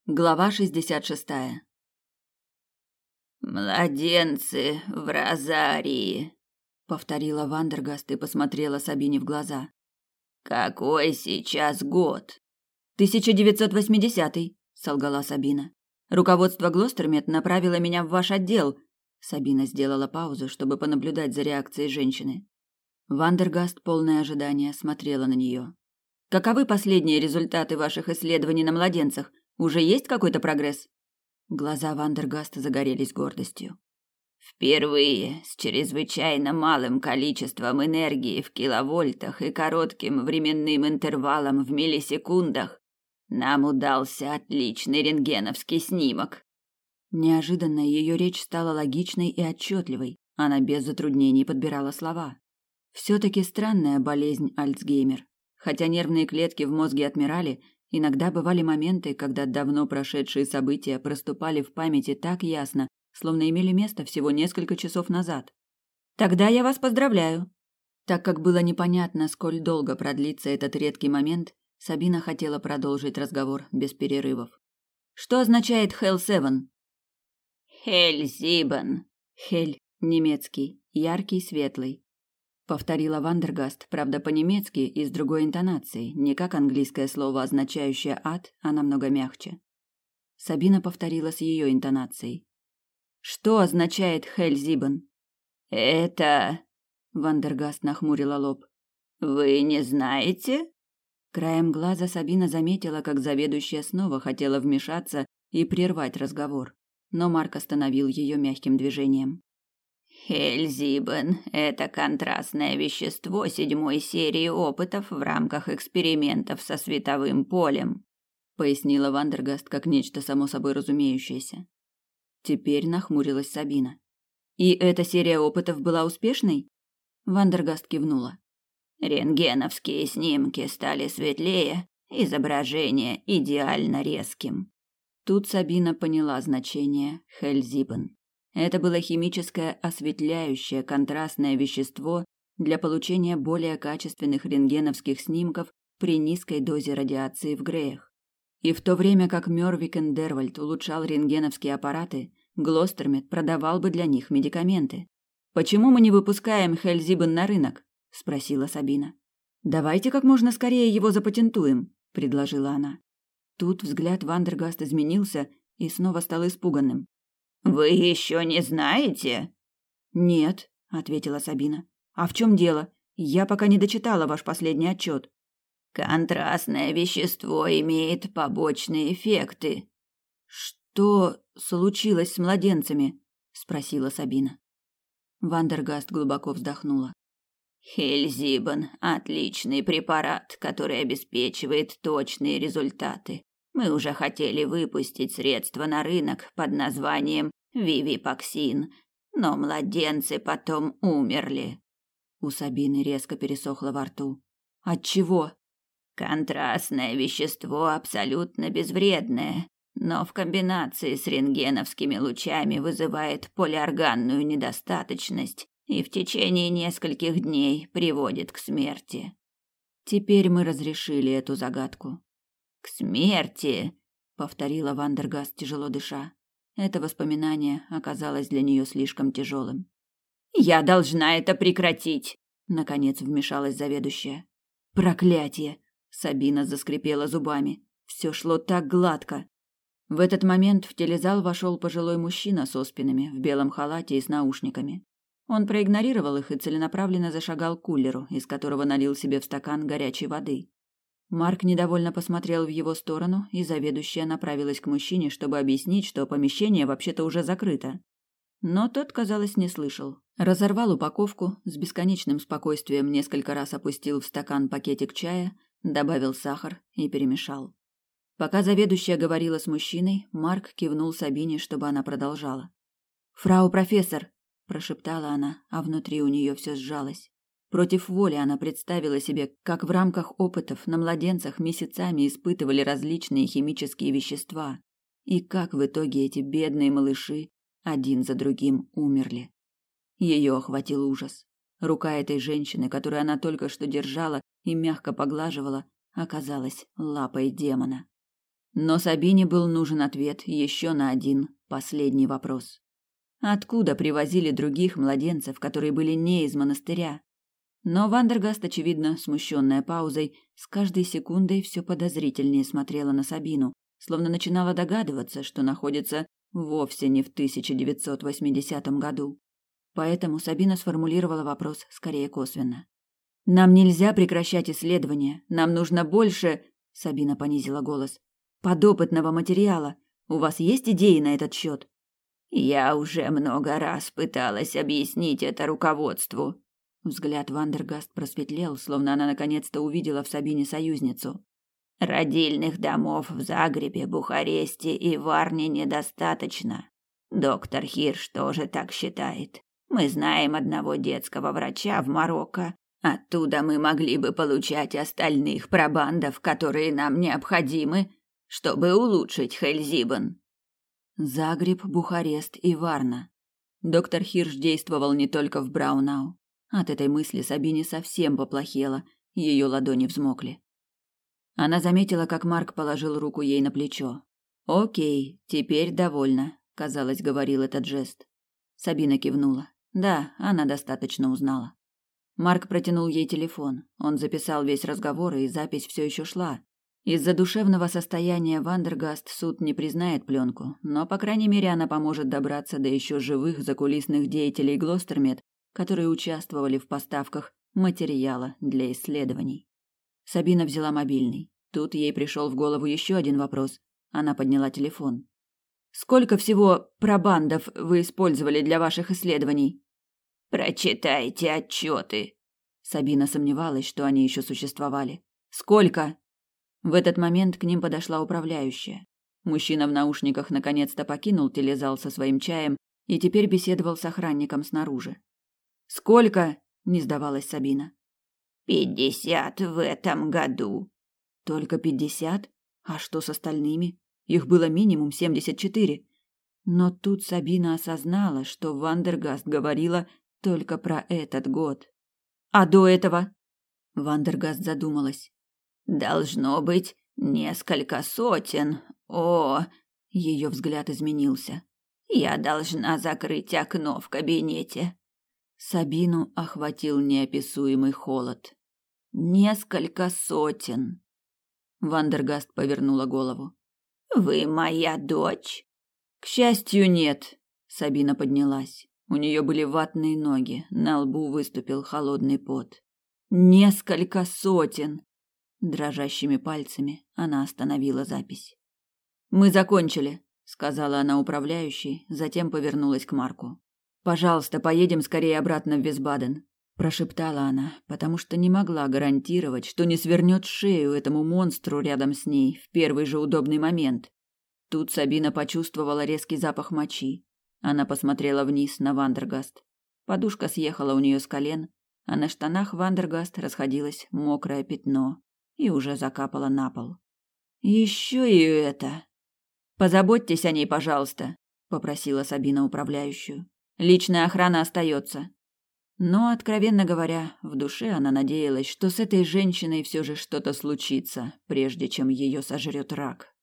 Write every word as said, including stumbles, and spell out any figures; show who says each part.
Speaker 1: Глава шестьдесят шестая.
Speaker 2: «Младенцы в розарии»,
Speaker 1: — повторила Вандергаст и посмотрела Сабине в глаза.
Speaker 2: «Какой сейчас год?»
Speaker 1: «тысяча девятьсот восьмидесятый», — солгала Сабина. «Руководство Глостермет направило меня в ваш отдел». Сабина сделала паузу, чтобы понаблюдать за реакцией женщины. Вандергаст, полное ожидания, смотрела на нее. «Каковы последние результаты ваших исследований на младенцах? Уже есть какой-то прогресс?» Глаза Вандергаста загорелись гордостью.
Speaker 2: «Впервые с чрезвычайно малым количеством энергии в киловольтах и коротким временным интервалом в миллисекундах нам удался отличный рентгеновский снимок».
Speaker 1: Неожиданно ее речь стала логичной и отчетливой. Она без затруднений подбирала слова. Все-таки странная болезнь Альцгеймер. Хотя нервные клетки в мозге отмирали, иногда бывали моменты, когда давно прошедшие события проступали в памяти так ясно, словно имели место всего несколько часов назад. «Тогда я вас поздравляю!» Так как было непонятно, сколь долго продлится этот редкий момент, Сабина хотела продолжить разговор без перерывов. «Что означает Хелл Севен?»
Speaker 2: «Хельзибен».
Speaker 1: «Хель» – немецкий, яркий, светлый. Повторила Вандергаст, правда, по-немецки и с другой интонацией, не как английское слово, означающее ад, а намного мягче. Сабина повторила с ее интонацией. «Что означает Хельзибен?»
Speaker 2: «Это...» —
Speaker 1: Вандергаст нахмурила лоб.
Speaker 2: «Вы не знаете?»
Speaker 1: Краем глаза Сабина заметила, как заведующая снова хотела вмешаться и прервать разговор, но Марк остановил ее мягким движением.
Speaker 2: Хельзибен – это контрастное вещество седьмой серии опытов в рамках экспериментов со световым полем,
Speaker 1: пояснила Вандергаст как нечто само собой разумеющееся. Теперь нахмурилась Сабина. И эта серия опытов была успешной? Вандергаст кивнула.
Speaker 2: Рентгеновские снимки стали светлее, изображение идеально резким.
Speaker 1: Тут Сабина поняла значение Хельзибен. Это было химическое осветляющее контрастное вещество для получения более качественных рентгеновских снимков при низкой дозе радиации в Греях. И в то время как Мёрвикен Дервальд улучшал рентгеновские аппараты, Глостермет продавал бы для них медикаменты. «Почему мы не выпускаем Хельзибен на рынок?» – спросила Сабина. «Давайте как можно скорее его запатентуем», – предложила она. Тут взгляд Вандергаст изменился и снова стал испуганным.
Speaker 2: «Вы еще не знаете?»
Speaker 1: «Нет», — ответила Сабина. «А в чем дело? Я пока не дочитала ваш последний отчет».
Speaker 2: «Контрастное вещество имеет побочные эффекты».
Speaker 1: «Что случилось с младенцами?» — спросила Сабина. Вандергаст глубоко вздохнула.
Speaker 2: «Хельзибен – отличный препарат, который обеспечивает точные результаты. Мы уже хотели выпустить средство на рынок под названием Вивипаксин, но младенцы потом умерли».
Speaker 1: У Сабины резко пересохло во рту. «От чего?»
Speaker 2: «Контрастное вещество абсолютно безвредное, но в комбинации с рентгеновскими лучами вызывает полиорганную недостаточность и в течение нескольких дней приводит к смерти».
Speaker 1: Теперь мы разрешили эту загадку.
Speaker 2: «К смерти»,
Speaker 1: — повторила Вандергаст, тяжело дыша. Это воспоминание оказалось для нее слишком тяжелым.
Speaker 2: «Я должна это прекратить»,
Speaker 1: — наконец вмешалась заведующая. «Проклятие!» — Сабина заскрипела зубами. Все шло так гладко. В этот момент в телезал вошел пожилой мужчина с оспинами, в белом халате и с наушниками. Он проигнорировал их и целенаправленно зашагал к кулеру, из которого налил себе в стакан горячей воды. Марк недовольно посмотрел в его сторону, и заведующая направилась к мужчине, чтобы объяснить, что помещение вообще-то уже закрыто. Но тот, казалось, не слышал. Разорвал упаковку, с бесконечным спокойствием несколько раз опустил в стакан пакетик чая, добавил сахар и перемешал. Пока заведующая говорила с мужчиной, Марк кивнул Сабине, чтобы она продолжала. «Фрау профессор!» – прошептала она, а внутри у нее все сжалось. Против воли она представила себе, как в рамках опытов на младенцах месяцами испытывали различные химические вещества, и как в итоге эти бедные малыши один за другим умерли. Ее охватил ужас. Рука этой женщины, которую она только что держала и мягко поглаживала, оказалась лапой демона. Но Сабине был нужен ответ еще на один, последний вопрос. Откуда привозили других младенцев, которые были не из монастыря? Но Вандергаст, очевидно, смущенная паузой, с каждой секундой все подозрительнее смотрела на Сабину, словно начинала догадываться, что находится вовсе не в тысяча девятьсот восьмидесятом году. Поэтому Сабина сформулировала вопрос скорее косвенно. «Нам нельзя прекращать исследования. Нам нужно больше...» Сабина понизила голос. «Подопытного материала. У вас есть идеи на этот счет?»
Speaker 2: «Я уже много раз пыталась объяснить это руководству».
Speaker 1: Взгляд Вандергаст просветлел, словно она наконец-то увидела в Сабине союзницу.
Speaker 2: «Родильных домов в Загребе, Бухаресте и Варне недостаточно. Доктор Хирш тоже так считает. Мы знаем одного детского врача в Марокко. Оттуда мы могли бы получать остальных пробандов, которые нам необходимы, чтобы улучшить Хельзибен».
Speaker 1: Загреб, Бухарест и Варна. Доктор Хирш действовал не только в Браунау. От этой мысли Сабине совсем поплохело, ее ладони взмокли. Она заметила, как Марк положил руку ей на плечо. «Окей, теперь довольна», — казалось, говорил этот жест. Сабина кивнула. Да, она достаточно узнала. Марк протянул ей телефон. Он записал весь разговор, и запись все еще шла. Из-за душевного состояния Вандергаст суд не признает пленку, но, по крайней мере, она поможет добраться до еще живых закулисных деятелей Глостермед, которые участвовали в поставках материала для исследований. Сабина взяла мобильный. Тут ей пришел в голову еще один вопрос. Она подняла телефон. «Сколько всего пробандов вы использовали для ваших исследований?»
Speaker 2: «Прочитайте отчеты».
Speaker 1: Сабина сомневалась, что они еще существовали. «Сколько?» В этот момент к ним подошла управляющая. Мужчина в наушниках наконец-то покинул телезал со своим чаем и теперь беседовал с охранником снаружи. «Сколько?» – не сдавалась Сабина.
Speaker 2: «Пятьдесят в этом году».
Speaker 1: «Только пятьдесят? А что с остальными? Их было минимум семьдесят четыре». Но тут Сабина осознала, что Вандергаст говорила только про этот год. «А до этого?» Вандергаст задумалась.
Speaker 2: «Должно быть несколько сотен. О!»
Speaker 1: Ее взгляд изменился.
Speaker 2: «Я должна закрыть окно в кабинете».
Speaker 1: Сабину охватил неописуемый холод. «Несколько сотен». Вандергаст повернула голову.
Speaker 2: «Вы моя дочь?»
Speaker 1: «К счастью, нет». Сабина поднялась. У нее были ватные ноги, на лбу выступил холодный пот. «Несколько сотен». Дрожащими пальцами она остановила запись. «Мы закончили», — сказала она управляющей, затем повернулась к Марку. «Пожалуйста, поедем скорее обратно в Висбаден», — прошептала она, потому что не могла гарантировать, что не свернет шею этому монстру рядом с ней в первый же удобный момент. Тут Сабина почувствовала резкий запах мочи. Она посмотрела вниз на Вандергаст. Подушка съехала у нее с колен, а на штанах Вандергаст расходилось мокрое пятно и уже закапало на пол. «Еще и это!» «Позаботьтесь о ней, пожалуйста», — попросила Сабина управляющую. «Личная охрана остается». Но, откровенно говоря, в душе она надеялась, что с этой женщиной все же что-то случится, прежде чем ее сожрет рак.